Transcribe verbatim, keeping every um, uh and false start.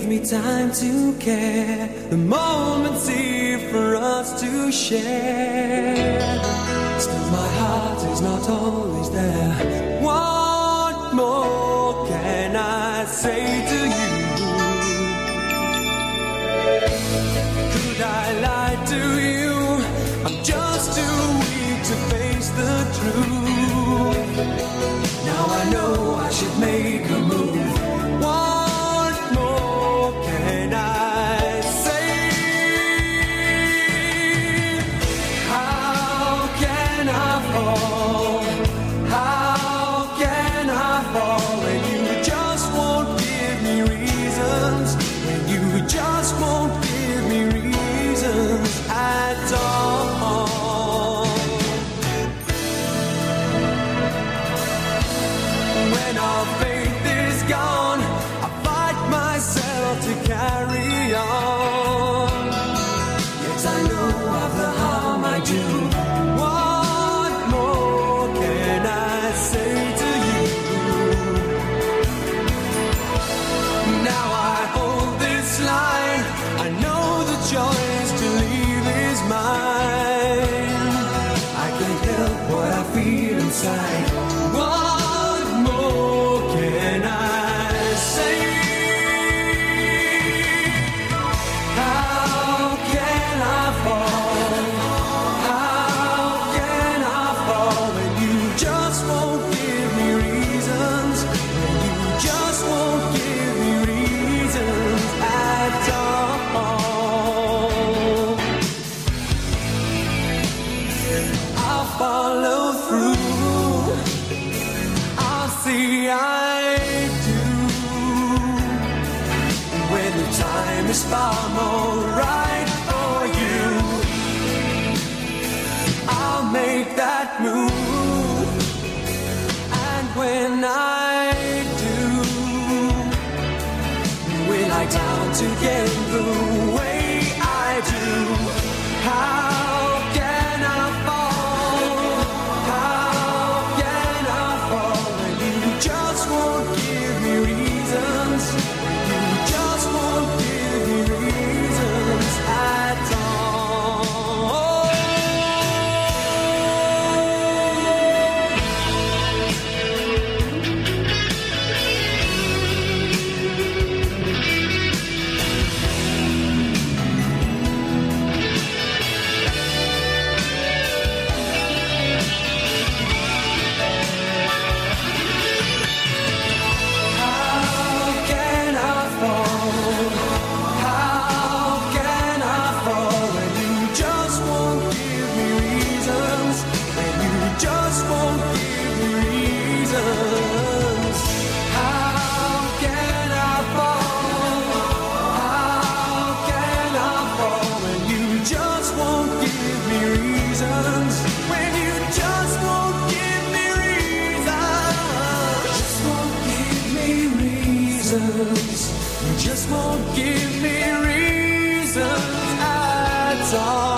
me time to care. The moment's here for us to share. Still my heart is not always there. What more can I say to you? Could I lie to you? I'm just too weak to face the truth. Now I know I should make a move. What more can I say? How can I fall? How can I fall when you just won't give me reasons? When you just won't give me reasons at all. When our faith is gone, I fight myself to carry on. Yes, I know of the harm I do. What more can I say to you? Now I hold this line. I know the choice to leave is mine. I can't help what I feel inside. What more can I say? How can I fall? How can I fall when you just won't give me reasons? When you just won't give me reasons at all. I'll follow through. I'll see I do. When the time is far more right for you, I'll make that move. And when I do, will I down to get the way I do? How can I fall? How can I fall when you just won't give me reasons? When you just won't give me reasons at all. How can I fall? How can I fall when you just won't give me reasons? When you just won't give me reasons? How can I fall? How can I fall when you just won't give me reasons? When you just won't give me reasons? Just won't give me reasons. You just won't give me reasons at all.